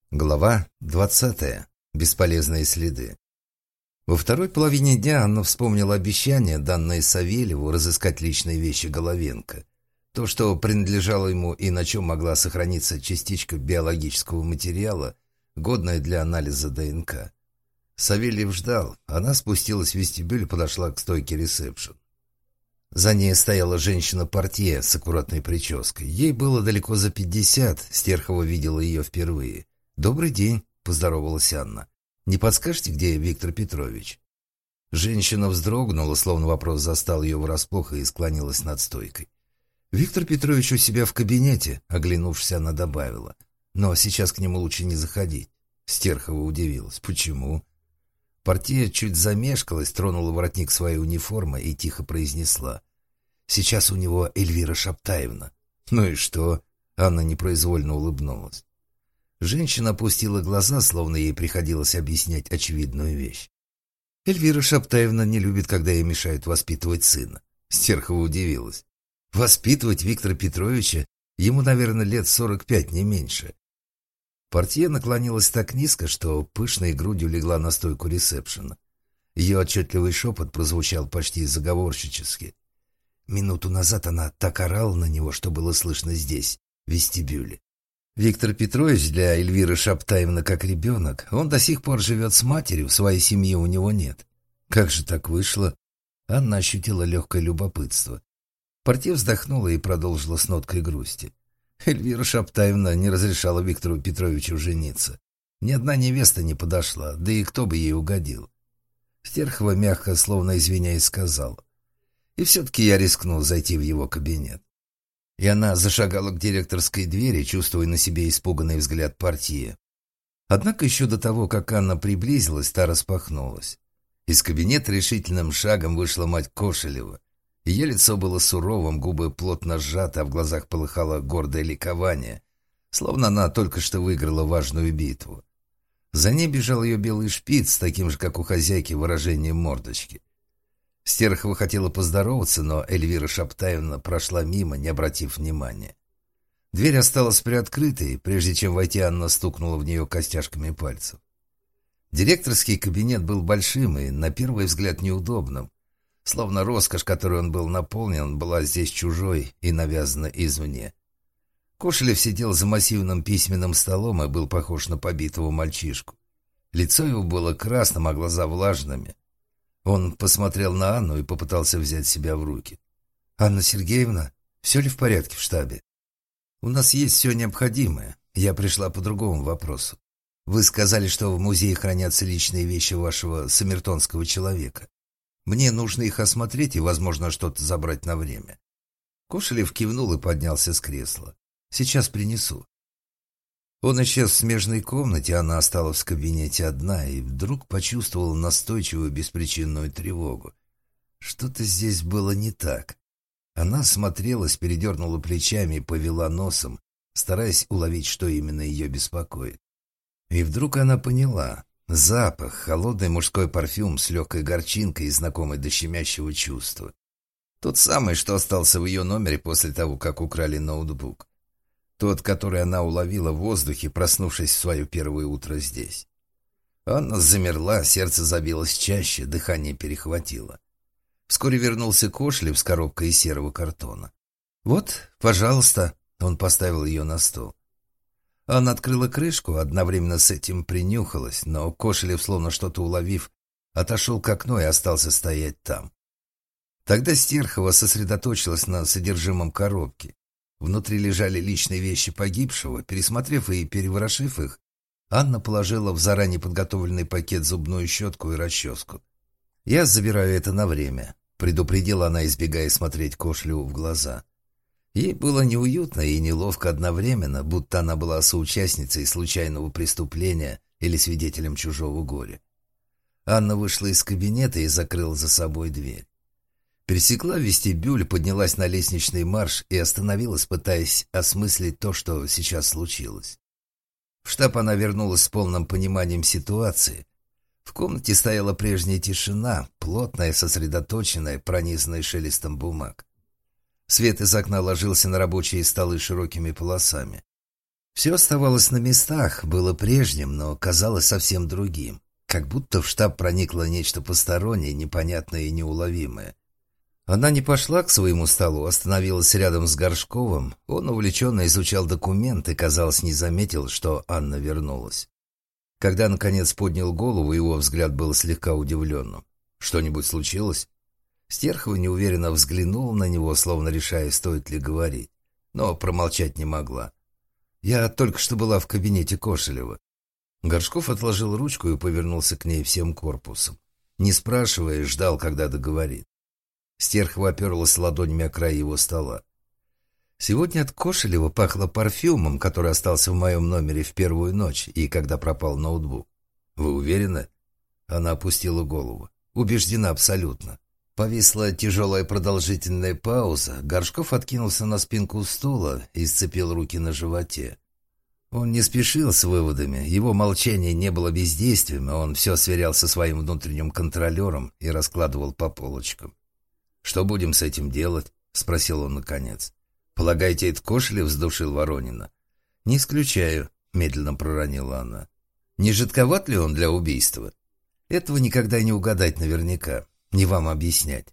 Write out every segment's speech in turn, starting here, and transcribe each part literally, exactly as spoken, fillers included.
Глава двадцатая. Бесполезные следы. Во второй половине дня Анна вспомнила обещание, данное Савельеву, разыскать личные вещи Головенко. То, что принадлежало ему и на чем могла сохраниться частичка биологического материала, годная для анализа ДНК. Савельев ждал. Она спустилась в вестибюль и подошла к стойке ресепшн. За ней стояла женщина-портье с аккуратной прической. Ей было далеко за пятьдесят, Стерхова видела ее впервые. «Добрый день», — поздоровалась Анна. «Не подскажете, где Виктор Петрович?» Женщина вздрогнула, словно вопрос застал ее врасплох, и склонилась над стойкой. «Виктор Петрович у себя в кабинете», — оглянувшись, она добавила. «Но сейчас к нему лучше не заходить». Стерхова удивилась. «Почему?» Портье чуть замешкалась, тронула воротник своей униформы и тихо произнесла. «Сейчас у него Эльвира Шаптаевна». «Ну и что?» — Анна непроизвольно улыбнулась. Женщина опустила глаза, словно ей приходилось объяснять очевидную вещь. «Эльвира Шаптаевна не любит, когда ей мешают воспитывать сына». Стерхова удивилась. «Воспитывать Виктора Петровича? Ему, наверное, лет сорок пять, не меньше». Портье наклонилась так низко, что пышной грудью легла на стойку ресепшена. Ее отчетливый шепот прозвучал почти заговорщически. Минуту назад она так орала на него, что было слышно здесь, в вестибюле. Виктор Петрович для Эльвиры Шаптаевны как ребенок. Он до сих пор живет с матерью, своей семьи у него нет. Как же так вышло? Анна ощутила легкое любопытство. Портье вздохнула и продолжила с ноткой грусти. Эльвира Шаптаевна не разрешала Виктору Петровичу жениться. Ни одна невеста не подошла, да и кто бы ей угодил. Стерхова мягко, словно извиняясь, сказала. И все-таки я рискнул зайти в его кабинет. И она зашагала к директорской двери, чувствуя на себе испуганный взгляд портье. Однако еще до того, как Анна приблизилась, та распахнулась. Из кабинета решительным шагом вышла мать Кошелева. Ее лицо было суровым, губы плотно сжаты, а в глазах полыхало гордое ликование, словно она только что выиграла важную битву. За ней бежал ее белый шпиц с таким же, как у хозяйки, выражением мордочки. Стерхова хотела поздороваться, но Эльвира Шаптаевна прошла мимо, не обратив внимания. Дверь осталась приоткрытой, прежде чем войти, Анна стукнула в нее костяшками пальцев. Директорский кабинет был большим и, на первый взгляд, неудобным. Словно роскошь, которой он был наполнен, была здесь чужой и навязана извне. Кошелев сидел за массивным письменным столом и был похож на побитого мальчишку. Лицо его было красным, а глаза влажными. Он посмотрел на Анну и попытался взять себя в руки. «Анна Сергеевна, все ли в порядке в штабе?» «У нас есть все необходимое. Я пришла по другому вопросу. Вы сказали, что в музее хранятся личные вещи вашего самертонского человека. Мне нужно их осмотреть и, возможно, что-то забрать на время». Кошелев кивнул и поднялся с кресла. «Сейчас принесу». Он исчез в смежной комнате, она осталась в кабинете одна и вдруг почувствовала настойчивую беспричинную тревогу. Что-то здесь было не так. Она смотрелась, передернула плечами и повела носом, стараясь уловить, что именно ее беспокоит. И вдруг она поняла. Запах, холодный мужской парфюм с легкой горчинкой и знакомый до щемящего чувства. Тот самый, что остался в ее номере после того, как украли ноутбук. Тот, который она уловила в воздухе, проснувшись в свое первое утро здесь. Анна замерла, сердце забилось чаще, дыхание перехватило. Вскоре вернулся Кошелев с коробкой из серого картона. «Вот, пожалуйста», — он поставил ее на стол. Анна открыла крышку, одновременно с этим принюхалась, но Кошелев, словно что-то уловив, отошел к окну и остался стоять там. Тогда Стерхова сосредоточилась на содержимом коробки. Внутри лежали личные вещи погибшего. Пересмотрев и переворошив их, Анна положила в заранее подготовленный пакет зубную щетку и расческу. «Я забираю это на время», — предупредила она, избегая смотреть Кошелеву в глаза. Ей было неуютно и неловко одновременно, будто она была соучастницей случайного преступления или свидетелем чужого горя. Анна вышла из кабинета и закрыла за собой дверь. Пересекла вестибюль, поднялась на лестничный марш и остановилась, пытаясь осмыслить то, что сейчас случилось. В штаб она вернулась с полным пониманием ситуации. В комнате стояла прежняя тишина, плотная, сосредоточенная, пронизанная шелестом бумаг. Свет из окна ложился на рабочие столы широкими полосами. Все оставалось на местах, было прежним, но казалось совсем другим. Как будто в штаб проникло нечто постороннее, непонятное и неуловимое. Она не пошла к своему столу, остановилась рядом с Горшковым. Он увлеченно изучал документы, казалось, не заметил, что Анна вернулась. Когда, наконец, поднял голову, его взгляд был слегка удивленным. «Что-нибудь случилось?» Стерхова неуверенно взглянула на него, словно решая, стоит ли говорить, но промолчать не могла. «Я только что была в кабинете Кошелева». Горшков отложил ручку и повернулся к ней всем корпусом. Не спрашивая, ждал, когда договорит. Стерхова оперлась ладонями о край его стола. «Сегодня от Кошелева пахло парфюмом, который остался в моем номере в первую ночь и когда пропал ноутбук. Вы уверены?» Она опустила голову. «Убеждена абсолютно». Повисла тяжелая продолжительная пауза. Горшков откинулся на спинку стула и сцепил руки на животе. Он не спешил с выводами, его молчание не было бездействием, он все сверял со своим внутренним контролером и раскладывал по полочкам. «Что будем с этим делать?» — спросил он наконец. «Полагаете, это Кошелев сдушил Воронина?» «Не исключаю», — медленно проронила она. «Не жидковат ли он для убийства?» «Этого никогда не угадать наверняка. Не вам объяснять».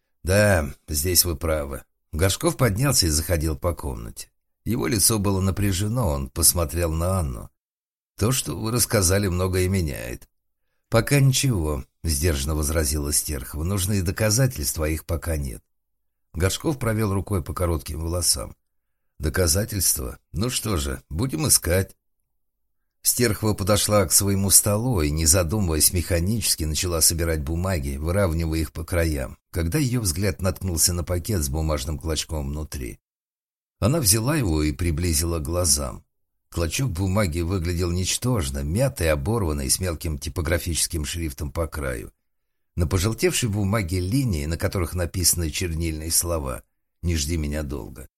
«Да, здесь вы правы». Горшков поднялся и заходил по комнате. Его лицо было напряжено, он посмотрел на Анну. «То, что вы рассказали, многое меняет». «Пока ничего», — сдержанно возразила Стерхова. «Нужны доказательства, а их пока нет». Горшков провел рукой по коротким волосам. «Доказательства? Ну что же, будем искать». Стерхова подошла к своему столу и, не задумываясь, механически начала собирать бумаги, выравнивая их по краям, когда ее взгляд наткнулся на пакет с бумажным клочком внутри. Она взяла его и приблизила к глазам. Клочок бумаги выглядел ничтожно, мятый, оборванный, с мелким типографическим шрифтом по краю. На пожелтевшей бумаге линии, на которых написаны чернильные слова «Не жди меня долго».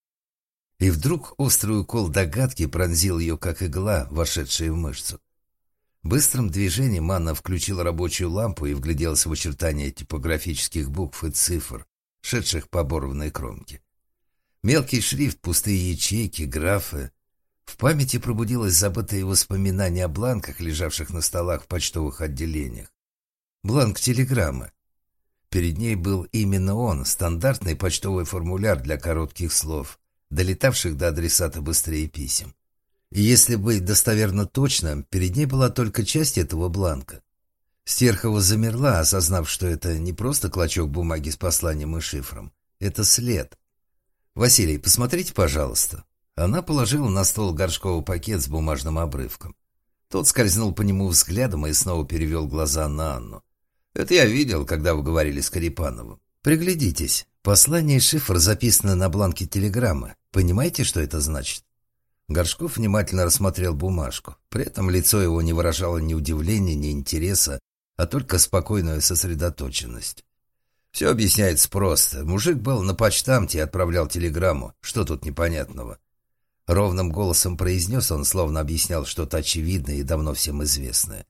И вдруг острый укол догадки пронзил ее, как игла, вошедшая в мышцу. Быстрым движением Анна включила рабочую лампу и вгляделась в очертания типографических букв и цифр, шедших по оборванной кромке. Мелкий шрифт, пустые ячейки, графы. В памяти пробудилось забытое воспоминание о бланках, лежавших на столах в почтовых отделениях. Бланк телеграммы. Перед ней был именно он, стандартный почтовый формуляр для коротких слов, долетавших до адресата быстрее писем. И если быть достоверно точным, перед ней была только часть этого бланка. Стерхова замерла, осознав, что это не просто клочок бумаги с посланием и шифром. Это след. «Василий, посмотрите, пожалуйста». Она положила на стол Горшкова пакет с бумажным обрывком. Тот скользнул по нему взглядом и снова перевел глаза на Анну. «Это я видел, когда вы говорили с Карипановым. Приглядитесь. Послание и шифр записаны на бланке телеграммы. Понимаете, что это значит?» Горшков внимательно рассмотрел бумажку. При этом лицо его не выражало ни удивления, ни интереса, а только спокойную сосредоточенность. «Все объясняется просто. Мужик был на почтамте и отправлял телеграмму. Что тут непонятного?» Ровным голосом произнес он, словно объяснял что-то очевидное и давно всем известное.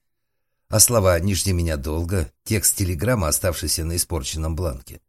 А слова «не жди меня долго» — текст телеграммы, оставшийся на испорченном бланке.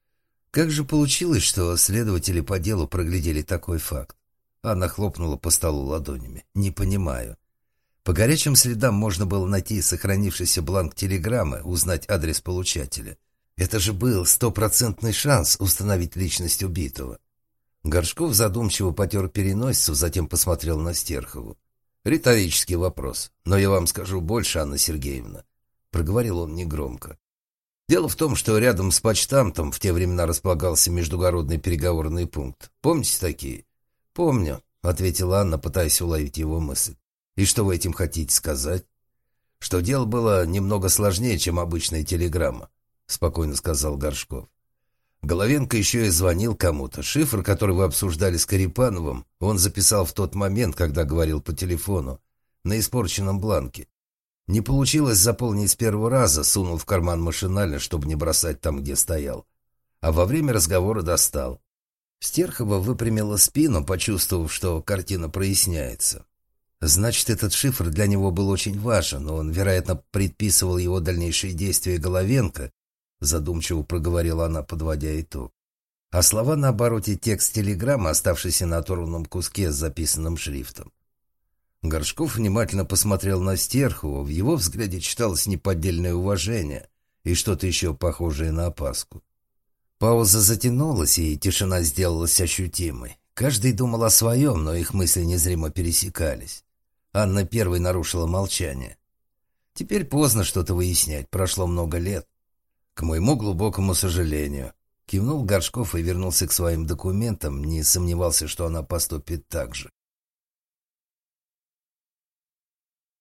Как же получилось, что следователи по делу проглядели такой факт? Анна хлопнула по столу ладонями. «Не понимаю. По горячим следам можно было найти сохранившийся бланк телеграммы, узнать адрес получателя. Это же был стопроцентный шанс установить личность убитого». Горшков задумчиво потер переносицу, затем посмотрел на Стерхову. «Риторический вопрос. Но я вам скажу больше, Анна Сергеевна», — проговорил он негромко. «Дело в том, что рядом с почтамтом в те времена располагался междугородный переговорный пункт. Помните такие?» «Помню», — ответила Анна, пытаясь уловить его мысль. «И что вы этим хотите сказать?» «Что дело было немного сложнее, чем обычная телеграмма», — спокойно сказал Горшков. «Головенко еще и звонил кому-то. Шифр, который вы обсуждали с Карипановым, он записал в тот момент, когда говорил по телефону, на испорченном бланке. Не получилось заполнить с первого раза, сунул в карман машинально, чтобы не бросать там, где стоял. А во время разговора достал». Стерхова выпрямила спину, почувствовав, что картина проясняется. Значит, этот шифр для него был очень важен, но он, вероятно, предписывал его дальнейшие действия Головенко, задумчиво проговорила она, подводя итог. А слова на обороте — текст телеграммы, оставшийся на оторванном куске с записанным шрифтом. Горшков внимательно посмотрел на Стерхова. В его взгляде читалось неподдельное уважение и что-то еще похожее на опаску. Пауза затянулась, и тишина сделалась ощутимой. Каждый думал о своем, но их мысли незримо пересекались. Анна первой нарушила молчание. «Теперь поздно что-то выяснять, прошло много лет». «К моему глубокому сожалению», — кивнул Горшков и вернулся к своим документам, не сомневался, что она поступит так же.